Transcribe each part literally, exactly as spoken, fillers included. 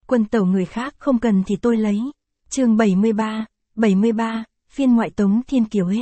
Quân tẩu người khác không cần thì tôi lấy. Chương bảy mươi ba, bảy mươi ba, phiên ngoại Tống Thiên Kiều hết.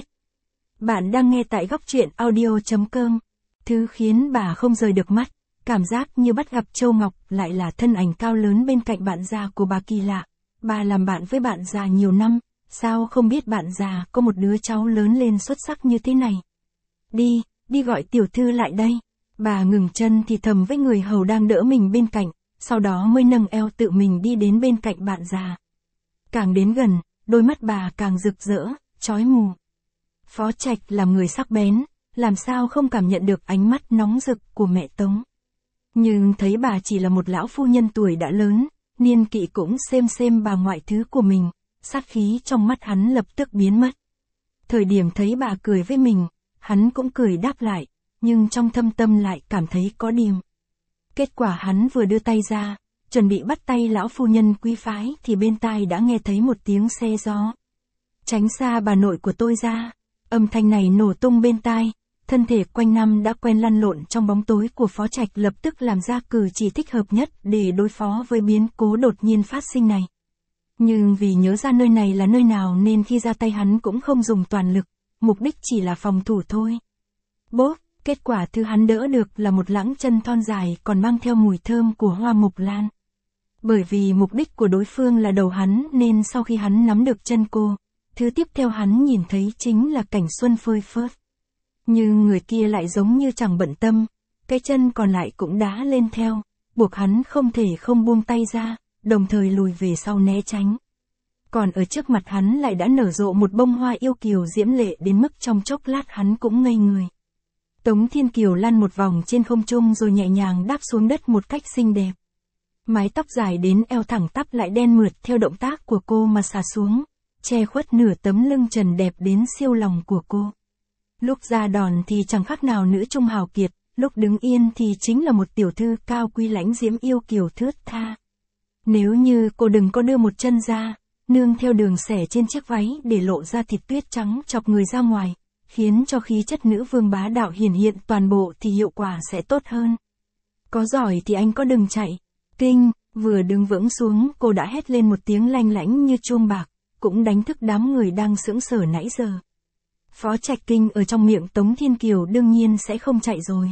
Bạn đang nghe tại góc truyện audio chấm com. Thứ khiến bà không rời được mắt, cảm giác như bắt gặp Châu Ngọc lại là thân ảnh cao lớn bên cạnh bạn già của bà kỳ lạ. Bà làm bạn với bạn già nhiều năm, sao không biết bạn già có một đứa cháu lớn lên xuất sắc như thế này. Đi, đi gọi tiểu thư lại đây. Bà ngừng chân thì thầm với người hầu đang đỡ mình bên cạnh, sau đó mới nâng eo tự mình đi đến bên cạnh bạn già. Càng đến gần, đôi mắt bà càng rực rỡ, chói mù. Phó Trạch làm người sắc bén, làm sao không cảm nhận được ánh mắt nóng rực của mẹ Tống. Nhưng thấy bà chỉ là một lão phu nhân tuổi đã lớn, niên kỵ cũng xem xem bà ngoại thứ của mình, sát khí trong mắt hắn lập tức biến mất. Thời điểm thấy bà cười với mình, hắn cũng cười đáp lại, nhưng trong thâm tâm lại cảm thấy có điềm. Kết quả hắn vừa đưa tay ra, chuẩn bị bắt tay lão phu nhân quý phái thì bên tai đã nghe thấy một tiếng xe gió. Tránh xa bà nội của tôi ra. Âm thanh này nổ tung bên tai, thân thể quanh năm đã quen lăn lộn trong bóng tối của Phó Trạch lập tức làm ra cử chỉ thích hợp nhất để đối phó với biến cố đột nhiên phát sinh này. Nhưng vì nhớ ra nơi này là nơi nào nên khi ra tay hắn cũng không dùng toàn lực, mục đích chỉ là phòng thủ thôi. Bốp, kết quả thứ hắn đỡ được là một lãng chân thon dài còn mang theo mùi thơm của hoa mục lan. Bởi vì mục đích của đối phương là đầu hắn nên sau khi hắn nắm được chân cô, thứ tiếp theo hắn nhìn thấy chính là cảnh xuân phơi phớt. Nhưng người kia lại giống như chẳng bận tâm, cái chân còn lại cũng đá lên theo, buộc hắn không thể không buông tay ra, đồng thời lùi về sau né tránh. Còn ở trước mặt hắn lại đã nở rộ một bông hoa yêu kiều diễm lệ đến mức trong chốc lát hắn cũng ngây người. Tống Thiên Kiều lăn một vòng trên không trung rồi nhẹ nhàng đáp xuống đất một cách xinh đẹp. Mái tóc dài đến eo thẳng tắp lại đen mượt theo động tác của cô mà xả xuống, che khuất nửa tấm lưng trần đẹp đến siêu lòng của cô. Lúc ra đòn thì chẳng khác nào nữ trung hào kiệt, lúc đứng yên thì chính là một tiểu thư cao quý lãnh diễm yêu kiều thướt tha. Nếu như cô đừng có đưa một chân ra, nương theo đường xẻ trên chiếc váy để lộ ra thịt tuyết trắng chọc người ra ngoài, khiến cho khí chất nữ vương bá đạo hiển hiện toàn bộ thì hiệu quả sẽ tốt hơn. Có giỏi thì anh có đừng chạy. Kinh, vừa đứng vững xuống cô đã hét lên một tiếng lanh lảnh như chuông bạc, cũng đánh thức đám người đang sững sờ nãy giờ. Phó Trạch kinh ở trong miệng Tống Thiên Kiều đương nhiên sẽ không chạy rồi.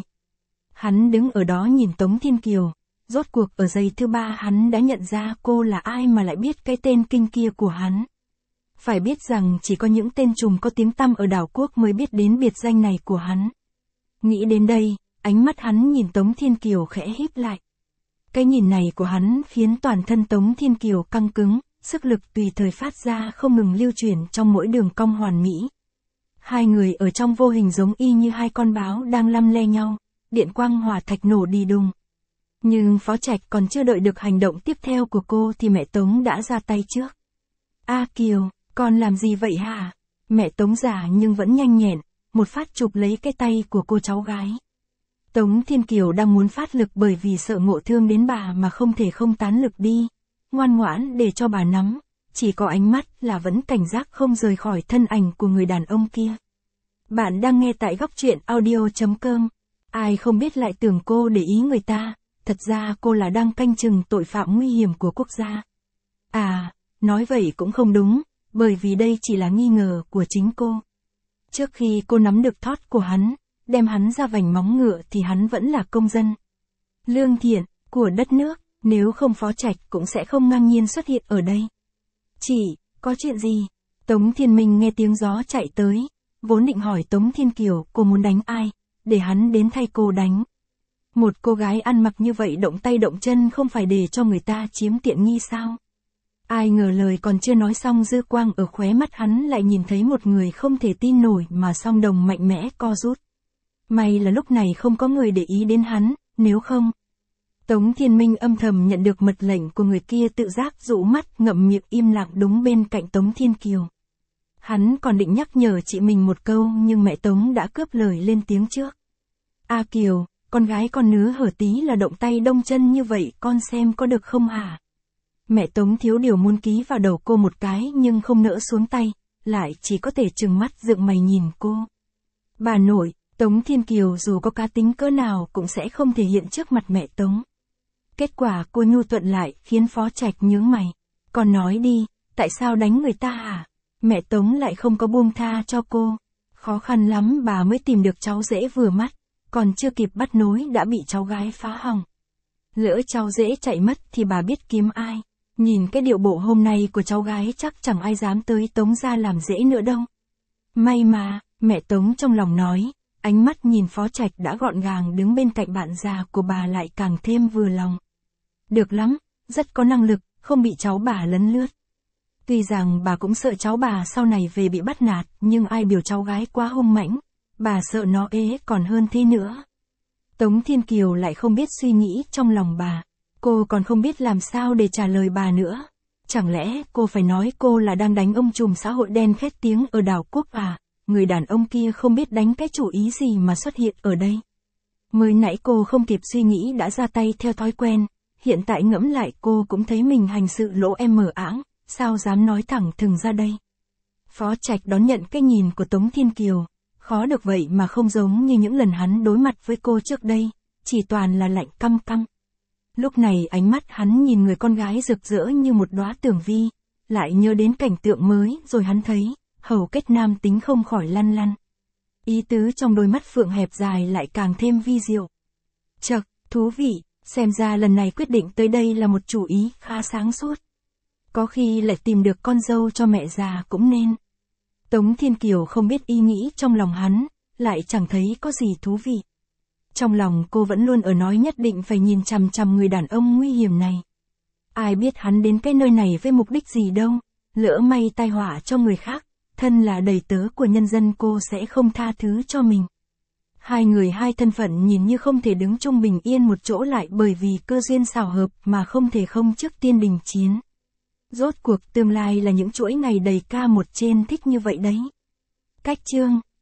Hắn đứng ở đó nhìn Tống Thiên Kiều, rốt cuộc ở giây thứ ba hắn đã nhận ra cô là ai mà lại biết cái tên kinh kia của hắn. Phải biết rằng chỉ có những tên trùm có tiếng tăm ở đảo quốc mới biết đến biệt danh này của hắn. Nghĩ đến đây, ánh mắt hắn nhìn Tống Thiên Kiều khẽ híp lại. Cái nhìn này của hắn khiến toàn thân Tống Thiên Kiều căng cứng, sức lực tùy thời phát ra không ngừng lưu chuyển trong mỗi đường cong hoàn mỹ. Hai người ở trong vô hình giống y như hai con báo đang lăm le nhau, điện quang hỏa thạch nổ đi đùng. Nhưng Phó Trạch còn chưa đợi được hành động tiếp theo của cô thì mẹ Tống đã ra tay trước. A Kiều, con làm gì vậy hả? Mẹ Tống già nhưng vẫn nhanh nhẹn, một phát chụp lấy cái tay của cô cháu gái. Tống Thiên Kiều đang muốn phát lực bởi vì sợ ngộ thương đến bà mà không thể không tán lực đi. Ngoan ngoãn để cho bà nắm, chỉ có ánh mắt là vẫn cảnh giác không rời khỏi thân ảnh của người đàn ông kia. Bạn đang nghe tại góc truyện audio chấm com. Ai không biết lại tưởng cô để ý người ta, thật ra cô là đang canh chừng tội phạm nguy hiểm của quốc gia. À, nói vậy cũng không đúng, bởi vì đây chỉ là nghi ngờ của chính cô. Trước khi cô nắm được thót của hắn, đem hắn ra vành móng ngựa thì hắn vẫn là công dân lương thiện của đất nước, nếu không Phó Trạch cũng sẽ không ngang nhiên xuất hiện ở đây. Chỉ, có chuyện gì? Tống Thiên Minh nghe tiếng gió chạy tới, vốn định hỏi Tống Thiên Kiều cô muốn đánh ai, để hắn đến thay cô đánh. Một cô gái ăn mặc như vậy động tay động chân không phải để cho người ta chiếm tiện nghi sao? Ai ngờ lời còn chưa nói xong dư quang ở khóe mắt hắn lại nhìn thấy một người không thể tin nổi mà song đồng mạnh mẽ co rút. May là lúc này không có người để ý đến hắn, nếu không. Tống Thiên Minh âm thầm nhận được mật lệnh của người kia tự giác rũ mắt ngậm miệng im lặng đúng bên cạnh Tống Thiên Kiều. Hắn còn định nhắc nhở chị mình một câu nhưng mẹ Tống đã cướp lời lên tiếng trước. A Kiều, con gái con nứa hở tí là động tay đông chân như vậy con xem có được không hả? Mẹ Tống thiếu điều muốn ký vào đầu cô một cái nhưng không nỡ xuống tay, lại chỉ có thể trừng mắt dựng mày nhìn cô. Bà nội, Tống Thiên Kiều dù có cá tính cỡ nào cũng sẽ không thể hiện trước mặt mẹ Tống. Kết quả cô nhu thuận lại khiến Phó Trạch nhướng mày. Còn nói đi, tại sao đánh người ta hả? Mẹ Tống lại không có buông tha cho cô. Khó khăn lắm bà mới tìm được cháu rể vừa mắt, còn chưa kịp bắt nối đã bị cháu gái phá hỏng. Lỡ cháu rể chạy mất thì bà biết kiếm ai. Nhìn cái điệu bộ hôm nay của cháu gái chắc chẳng ai dám tới Tống gia làm rể nữa đâu. May mà, mẹ Tống trong lòng nói, ánh mắt nhìn Phó Trạch đã gọn gàng đứng bên cạnh bạn già của bà lại càng thêm vừa lòng. Được lắm, rất có năng lực, không bị cháu bà lấn lướt. Tuy rằng bà cũng sợ cháu bà sau này về bị bắt nạt, nhưng ai biểu cháu gái quá hung mãnh, bà sợ nó ế còn hơn thế nữa. Tống Thiên Kiều lại không biết suy nghĩ trong lòng bà, cô còn không biết làm sao để trả lời bà nữa. Chẳng lẽ cô phải nói cô là đang đánh ông trùm xã hội đen khét tiếng ở đảo quốc à? Người đàn ông kia không biết đánh cái chủ ý gì mà xuất hiện ở đây. Mới nãy cô không kịp suy nghĩ đã ra tay theo thói quen, hiện tại ngẫm lại cô cũng thấy mình hành sự lỗ em mở áng, sao dám nói thẳng thừng ra đây. Phó Trạch đón nhận cái nhìn của Tống Thiên Kiều, khó được vậy mà không giống như những lần hắn đối mặt với cô trước đây, chỉ toàn là lạnh căm căm. Lúc này ánh mắt hắn nhìn người con gái rực rỡ như một đóa tường vi, lại nhớ đến cảnh tượng mới rồi hắn thấy, hầu kết nam tính không khỏi lăn lăn. Ý tứ trong đôi mắt phượng hẹp dài lại càng thêm vi diệu. Chậc, thú vị, xem ra lần này quyết định tới đây là một chủ ý khá sáng suốt. Có khi lại tìm được con dâu cho mẹ già cũng nên. Tống Thiên Kiều không biết ý nghĩ trong lòng hắn, lại chẳng thấy có gì thú vị. Trong lòng cô vẫn luôn ở nói nhất định phải nhìn chằm chằm người đàn ông nguy hiểm này. Ai biết hắn đến cái nơi này với mục đích gì đâu, lỡ may tai họa cho người khác, thân là đầy tớ của nhân dân cô sẽ không tha thứ cho mình. Hai người hai thân phận nhìn như không thể đứng chung bình yên một chỗ lại bởi vì cơ duyên xảo hợp mà không thể không trước tiên đình chiến. Rốt cuộc tương lai là những chuỗi ngày đầy ca một trên thích như vậy đấy. Cách chương